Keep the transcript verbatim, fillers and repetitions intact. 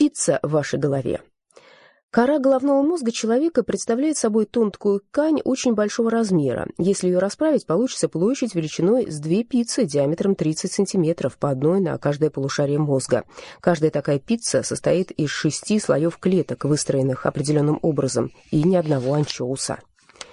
Пицца в вашей голове. Кора головного мозга человека представляет собой тонкую ткань очень большого размера. Если ее расправить, получится площадь величиной с две пиццы диаметром тридцать сантиметров, по одной на каждое полушарие мозга. Каждая такая пицца состоит из шести слоев клеток, выстроенных определенным образом, и ни одного анчоуса.